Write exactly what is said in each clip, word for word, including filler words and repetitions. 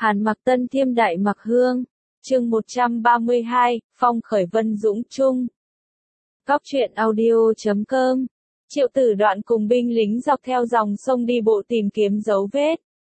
Hàn Mặc Tân Thiêm Đại Mặc Hương. Chương một trăm ba mươi hai, Phong khởi Vân Dũng Trung. Góc truyện audio chấm com. Triệu Tử Đoạn cùng binh lính dọc theo dòng sông đi bộ tìm kiếm dấu vết.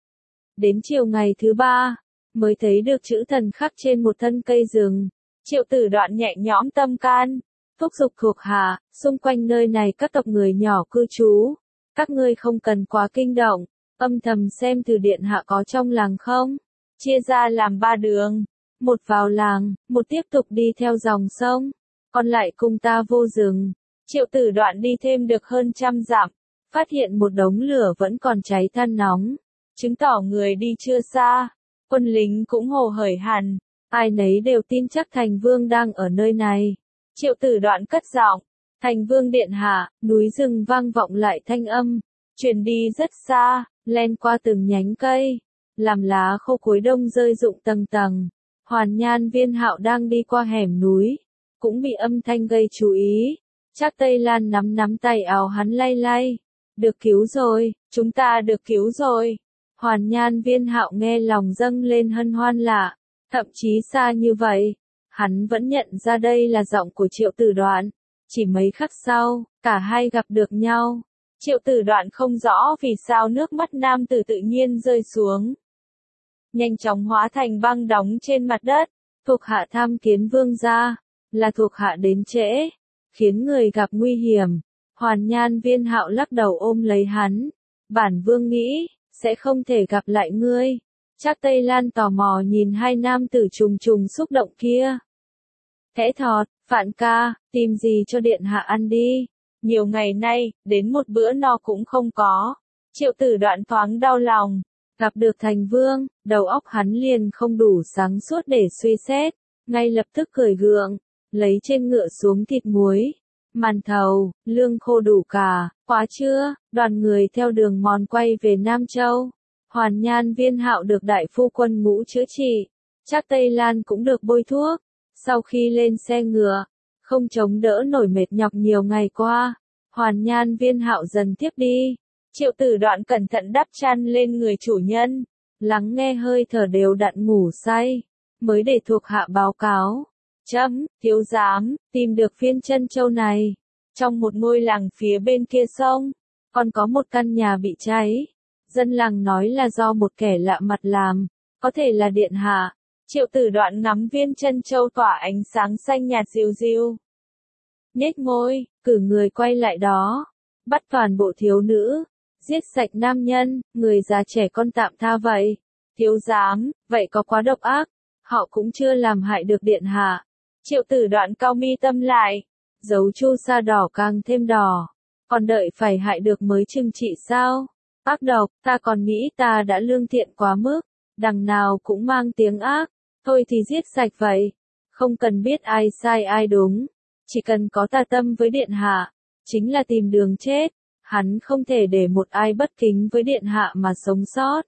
Đến chiều ngày thứ ba, mới thấy được chữ thần khắc trên một thân cây rừng. Triệu Tử Đoạn nhẹ nhõm tâm can, thúc giục thuộc hạ, xung quanh nơi này các tộc người nhỏ cư trú. Các ngươi không cần quá kinh động, âm thầm xem thử điện hạ có trong làng không. Chia ra làm ba đường, một vào làng, một tiếp tục đi theo dòng sông, còn lại cùng ta vô rừng. Triệu Tử Đoạn đi thêm được hơn trăm dặm, phát hiện một đống lửa vẫn còn cháy than nóng, chứng tỏ người đi chưa xa. Quân lính cũng hồ hởi hẳn, ai nấy đều tin chắc Thành Vương đang ở nơi này. Triệu Tử Đoạn cất giọng, Thành Vương điện hạ. Núi rừng vang vọng lại thanh âm, truyền đi rất xa, len qua từng nhánh cây, làm lá khô cuối đông rơi rụng tầng tầng. Hoàn Nhan Viên Hạo đang đi qua hẻm núi, cũng bị âm thanh gây chú ý. Trác Tây Lan nắm nắm tay áo hắn lay lay. Được cứu rồi, chúng ta được cứu rồi. Hoàn Nhan Viên Hạo nghe lòng dâng lên hân hoan lạ, thậm chí xa như vậy, hắn vẫn nhận ra đây là giọng của Triệu Tử Đoạn. Chỉ mấy khắc sau, cả hai gặp được nhau. Triệu Tử Đoạn không rõ vì sao nước mắt nam tử tự nhiên rơi xuống, nhanh chóng hóa thành băng đóng trên mặt đất. Thuộc hạ tham kiến vương gia, là thuộc hạ đến trễ, khiến người gặp nguy hiểm. Hoàn Nhan Viên Hạo lắc đầu ôm lấy hắn. Bản vương nghĩ, sẽ không thể gặp lại ngươi. Trác Tây Lan tò mò nhìn hai nam tử trùng trùng xúc động kia. Khẽ thọt, Phạn ca, tìm gì cho điện hạ ăn đi. Nhiều ngày nay, đến một bữa no cũng không có. Triệu Tử Đoạn thoáng đau lòng. Gặp được Thành Vương, đầu óc hắn liền không đủ sáng suốt để suy xét. Ngay lập tức cười gượng, lấy trên ngựa xuống thịt muối, màn thầu, lương khô đủ cả. Quá chưa, đoàn người theo đường mòn quay về Nam Châu. Hoàn Nhan Viên Hạo được đại phu quân ngũ chữa trị. Trác Tây Lan cũng được bôi thuốc. Sau khi lên xe ngựa, không chống đỡ nổi mệt nhọc nhiều ngày qua, Hoàn Nhan Viên Hạo dần tiếp đi. Triệu Tử Đoạn cẩn thận đắp chăn lên người chủ nhân, lắng nghe hơi thở đều đặn ngủ say, mới để thuộc hạ báo cáo. Chấm, thiếu giám, tìm được phiên chân châu này. Trong một ngôi làng phía bên kia sông, còn có một căn nhà bị cháy. Dân làng nói là do một kẻ lạ mặt làm, có thể là điện hạ. Triệu Tử Đoạn ngắm viên chân châu tỏa ánh sáng xanh nhạt diu diu, nhếch môi, cử người quay lại đó, bắt toàn bộ thiếu nữ, giết sạch nam nhân, người già trẻ con tạm tha vậy. Thiếu giám, vậy có quá độc ác, họ cũng chưa làm hại được điện hạ. Triệu Tử Đoạn cau mi tâm lại, dấu chu sa đỏ càng thêm đỏ, còn đợi phải hại được mới trừng trị sao? Ác độc, ta còn nghĩ ta đã lương thiện quá mức, đằng nào cũng mang tiếng ác, thôi thì giết sạch vậy, không cần biết ai sai ai đúng, chỉ cần có tà tâm với điện hạ, chính là tìm đường chết. Hắn không thể để một ai bất kính với điện hạ mà sống sót.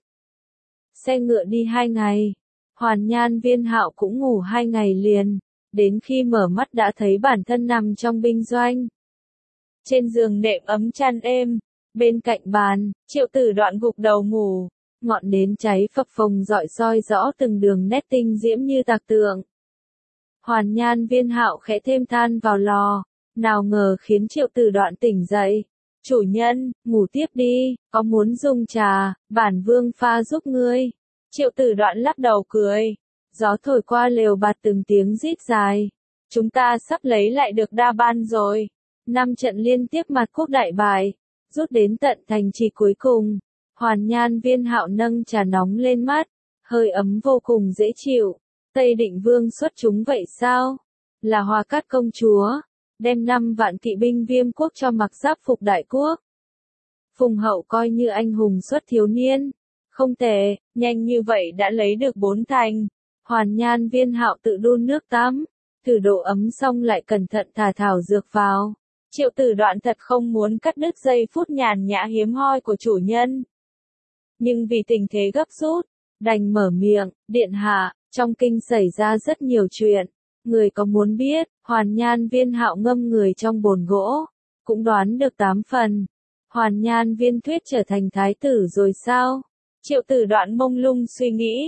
Xe ngựa đi hai ngày, Hoàn Nhan Viên Hạo cũng ngủ hai ngày liền, đến khi mở mắt đã thấy bản thân nằm trong binh doanh. Trên giường nệm ấm chăn êm, bên cạnh bàn, Triệu Tử Đoạn gục đầu ngủ, ngọn nến cháy phập phồng rọi soi rõ từng đường nét tinh diễm như tạc tượng. Hoàn Nhan Viên Hạo khẽ thêm than vào lò, nào ngờ khiến Triệu Tử Đoạn tỉnh dậy. Chủ nhân, ngủ tiếp đi, có muốn dùng trà, bản vương pha giúp ngươi. Triệu Tử Đoạn lắc đầu cười, gió thổi qua lều bạt từng tiếng rít dài. Chúng ta sắp lấy lại được Đa Ban rồi. Năm trận liên tiếp mặt quốc đại bại, rút đến tận thành trì cuối cùng. Hoàn Nhan Viên Hạo nâng trà nóng lên mắt, hơi ấm vô cùng dễ chịu. Tây Định Vương xuất chúng vậy sao? Là Hoa Cát công chúa, đem năm vạn kỵ binh Viêm quốc cho mặc giáp phục đại quốc. Phùng Hậu coi như anh hùng xuất thiếu niên. Không tệ, nhanh như vậy đã lấy được bốn thành. Hoàn Nhan Viên Hạo tự đun nước tắm, thử độ ấm xong lại cẩn thận thả thảo dược vào. Triệu Tử Đoạn thật không muốn cắt đứt giây phút nhàn nhã hiếm hoi của chủ nhân. Nhưng vì tình thế gấp rút, đành mở miệng, điện hạ, trong kinh xảy ra rất nhiều chuyện. Người có muốn biết? Hoàn Nhan Viên Hạo ngâm người trong bồn gỗ, cũng đoán được tám phần. Hoàn Nhan Viên Thuyết trở thành thái tử rồi sao? Triệu Tử Đoạn mông lung suy nghĩ,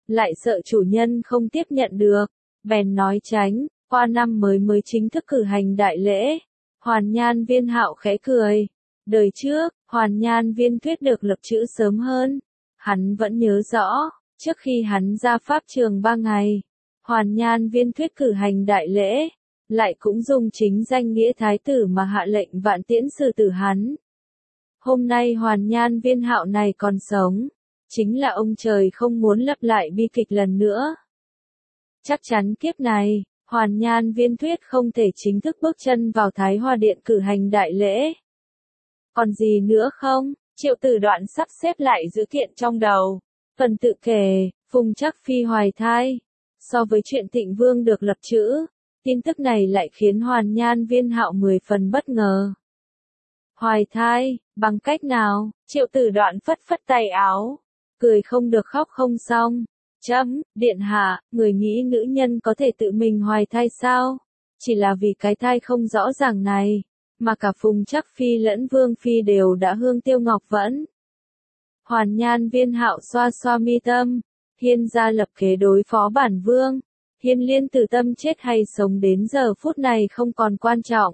lại sợ chủ nhân không tiếp nhận được, bèn nói tránh, qua năm mới mới chính thức cử hành đại lễ. Hoàn Nhan Viên Hạo khẽ cười. Đời trước, Hoàn Nhan Viên Thuyết được lập chữ sớm hơn. Hắn vẫn nhớ rõ, trước khi hắn ra pháp trường ba ngày, Hoàn Nhan Viên Thuyết cử hành đại lễ, lại cũng dùng chính danh nghĩa thái tử mà hạ lệnh vạn tiễn xử tử hắn. Hôm nay Hoàn Nhan Viên Hạo này còn sống, chính là ông trời không muốn lặp lại bi kịch lần nữa. Chắc chắn kiếp này, Hoàn Nhan Viên Thuyết không thể chính thức bước chân vào Thái Hòa Điện cử hành đại lễ. Còn gì nữa không? Triệu Tử Đoạn sắp xếp lại dữ kiện trong đầu. Phần tự kể, Phùng Trắc Phi hoài thai. So với chuyện Thịnh Vương được lập chữ, tin tức này lại khiến Hoàn Nhan Viên Hạo mười phần bất ngờ. Hoài thai, bằng cách nào? Triệu Tử Đoạn phất phất tay áo, cười không được khóc không xong. Chấm, điện hạ, người nghĩ nữ nhân có thể tự mình hoài thai sao? Chỉ là vì cái thai không rõ ràng này, mà cả Phùng Trắc Phi lẫn Vương Phi đều đã hương tiêu ngọc vẫn. Hoàn Nhan Viên Hạo xoa xoa mi tâm, Hiên gia lập kế đối phó bản vương. Hiên Liên Tử Tâm chết hay sống đến giờ phút này không còn quan trọng.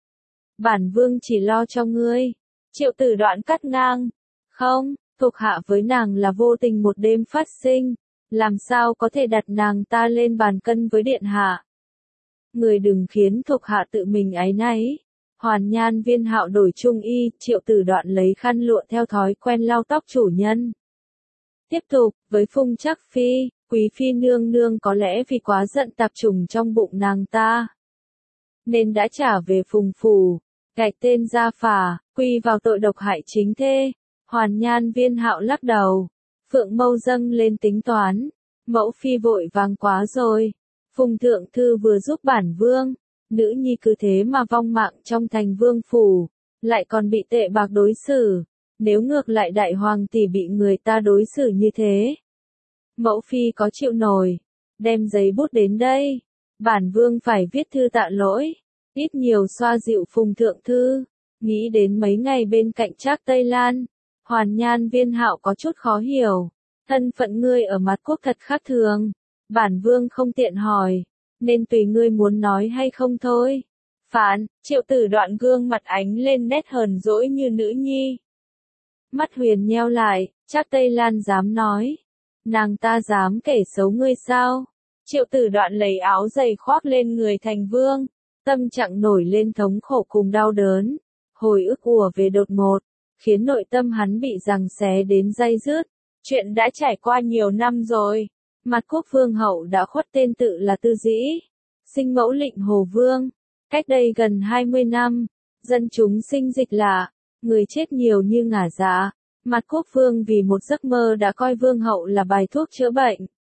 Bản vương chỉ lo cho ngươi. Triệu Tử Đoạn cắt ngang. Không, thuộc hạ với nàng là vô tình một đêm phát sinh. Làm sao có thể đặt nàng ta lên bàn cân với điện hạ. Người đừng khiến thuộc hạ tự mình áy náy. Hoàn Nhan Viên Hạo đổi trung y, Triệu Tử Đoạn lấy khăn lụa theo thói quen lau tóc chủ nhân. Tiếp tục, với Phùng Trắc Phi, Quý Phi nương nương có lẽ vì quá giận tạp trùng trong bụng nàng ta, nên đã trả về Phùng phủ, gạch tên gia phả, quy vào tội độc hại chính thê. Hoàn Nhan Viên Hạo lắc đầu. Phượng Mâu dâng lên tính toán. Mẫu Phi vội vàng quá rồi. Phùng Thượng Thư vừa giúp bản vương. Nữ nhi cứ thế mà vong mạng trong thành vương phủ. Lại còn bị tệ bạc đối xử. Nếu ngược lại đại hoàng tỷ bị người ta đối xử như thế, Mẫu Phi có chịu nổi. Đem giấy bút đến đây. Bản vương phải viết thư tạ lỗi. Ít nhiều xoa dịu Phùng Thượng Thư. Nghĩ đến mấy ngày bên cạnh Trác Tây Lan, Hoàn Nhan Viên Hạo có chút khó hiểu. Thân phận ngươi ở mặt quốc thật khác thường. Bản vương không tiện hỏi, nên tùy ngươi muốn nói hay không thôi. Phán, Triệu Tử Đoạn gương mặt ánh lên nét hờn dỗi như nữ nhi. Mắt huyền nheo lại, Trác Tây Lan dám nói. Nàng ta dám kể xấu ngươi sao? Triệu Tử Đoạn lấy áo dày khoác lên người thành vương. Tâm trạng nổi lên thống khổ cùng đau đớn. Hồi ức ùa về đột ngột, khiến nội tâm hắn bị giằng xé đến day dứt. Chuyện đã trải qua nhiều năm rồi. Mặt quốc vương hậu đã khuất tên tự là Tư Dĩ, sinh mẫu Lệnh Hồ Vương. Cách đây gần hai mươi năm, dân chúng sinh dịch lạ, người chết nhiều như ngả dạ. Mặt quốc vương vì một giấc mơ đã coi vương hậu là bài thuốc chữa bệnh.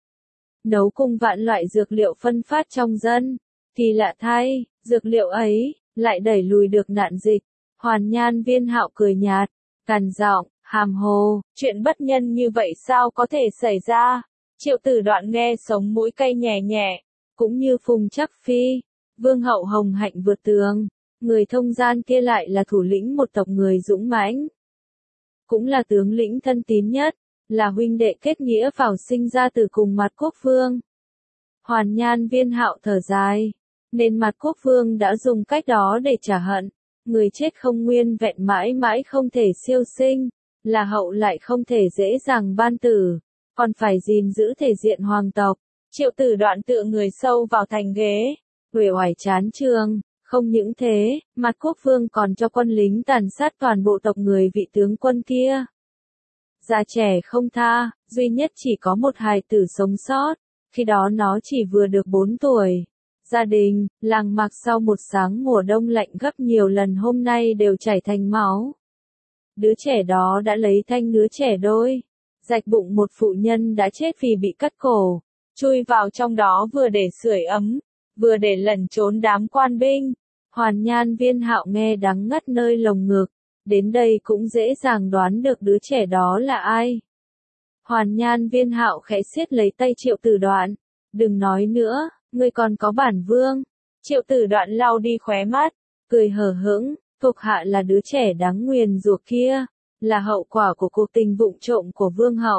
Nấu cùng vạn loại dược liệu phân phát trong dân. Thì lạ thay, dược liệu ấy, lại đẩy lùi được nạn dịch. Hoàn Nhan Viên Hạo cười nhạt, gằn giọng, hàm hồ, chuyện bất nhân như vậy sao có thể xảy ra? Triệu Tử Đoạn nghe sống mũi cay nhè nhẹ, cũng như Phùng Trắc Phi, vương hậu hồng hạnh vượt tường, người thông gian kia lại là thủ lĩnh một tộc người dũng mãnh, cũng là tướng lĩnh thân tín nhất, là huynh đệ kết nghĩa vào sinh ra từ cùng Mặt quốc vương. Hoàn Nhan Viên Hạo thở dài, nên Mặt quốc vương đã dùng cách đó để trả hận. Người chết không nguyên vẹn mãi mãi không thể siêu sinh, là hậu lại không thể dễ dàng ban tử, còn phải gìn giữ thể diện hoàng tộc. Triệu Tử Đoạn tựa người sâu vào thành ghế, uể oải chán trường. Không những thế, Mặt quốc vương còn cho quân lính tàn sát toàn bộ tộc người vị tướng quân kia. Già trẻ không tha, duy nhất chỉ có một hài tử sống sót, khi đó nó chỉ vừa được bốn tuổi. Gia đình, làng mạc sau một sáng mùa đông lạnh gấp nhiều lần hôm nay đều chảy thành máu. Đứa trẻ đó đã lấy thanh đứa trẻ đôi, rạch bụng một phụ nhân đã chết vì bị cắt cổ, chui vào trong đó vừa để sưởi ấm, vừa để lẩn trốn đám quan binh. Hoàn Nhan Viên Hạo nghe đắng ngắt nơi lồng ngực, đến đây cũng dễ dàng đoán được đứa trẻ đó là ai. Hoàn Nhan Viên Hạo khẽ siết lấy tay Triệu Tử Đoạn, đừng nói nữa. Ngươi còn có bản vương. Triệu Tử Đoạn lau đi khóe mắt, cười hờ hững, thuộc hạ là đứa trẻ đáng nguyền rủa kia, là hậu quả của cuộc tình vụng trộm của vương hậu.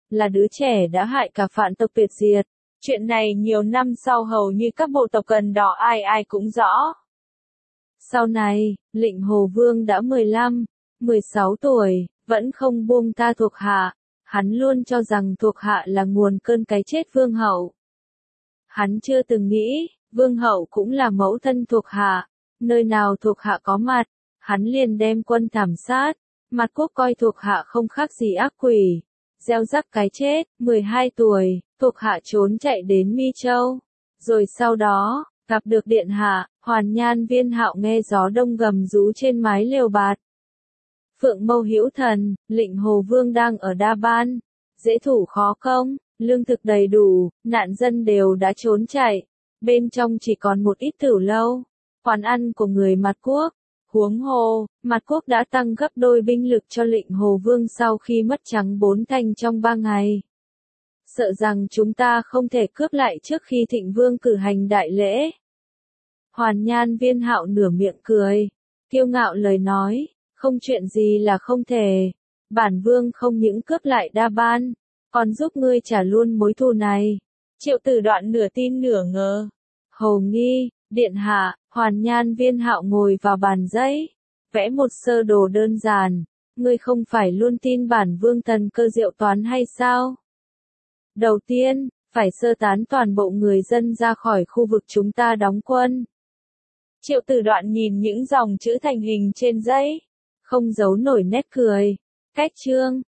là đứa trẻ đã hại cả vạn tộc tuyệt diệt. Chuyện này nhiều năm sau hầu như các bộ tộc Cần Đỏ ai ai cũng rõ. Sau này, Lệnh Hồ Vương đã mười lăm, mười sáu tuổi, vẫn không buông tha thuộc hạ. Hắn luôn cho rằng thuộc hạ là nguồn cơn cái chết vương hậu. Hắn chưa từng nghĩ, vương hậu cũng là mẫu thân thuộc hạ. Nơi nào thuộc hạ có mặt, hắn liền đem quân thảm sát. Mặt Quốc coi thuộc hạ không khác gì ác quỷ. Gieo rắc cái chết, mười hai tuổi, thuộc hạ trốn chạy đến Mi Châu. Rồi sau đó, gặp được điện hạ, Hoàn Nhan Viên Hạo nghe gió đông gầm rú trên mái lều bạt. Phượng Mâu Hữu Thần, Lệnh Hồ Vương đang ở Đa Ban. Dễ thủ khó công, lương thực đầy đủ, nạn dân đều đã trốn chạy. Bên trong chỉ còn một ít tửu lâu, quán ăn của người Mặt Quốc. Huống hồ, Mặt Quốc đã tăng gấp đôi binh lực cho Lệnh Hồ Vương sau khi mất trắng bốn thành trong ba ngày. Sợ rằng chúng ta không thể cướp lại trước khi Thịnh Vương cử hành đại lễ. Hoàn Nhan Viên Hạo nửa miệng cười, kiêu ngạo lời nói, không chuyện gì là không thể. Bản Vương không những cướp lại Đa Ban, còn giúp ngươi trả luôn mối thù này. Triệu Tử Đoạn nửa tin nửa ngờ. Hầu nghi, điện hạ. Hoàn Nhan Viên Hạo ngồi vào bàn giấy, vẽ một sơ đồ đơn giản. Ngươi không phải luôn tin bản Vương thần cơ diệu toán hay sao? Đầu tiên, phải sơ tán toàn bộ người dân ra khỏi khu vực chúng ta đóng quân. Triệu Tử Đoạn nhìn những dòng chữ thành hình trên giấy, không giấu nổi nét cười. Cách chương,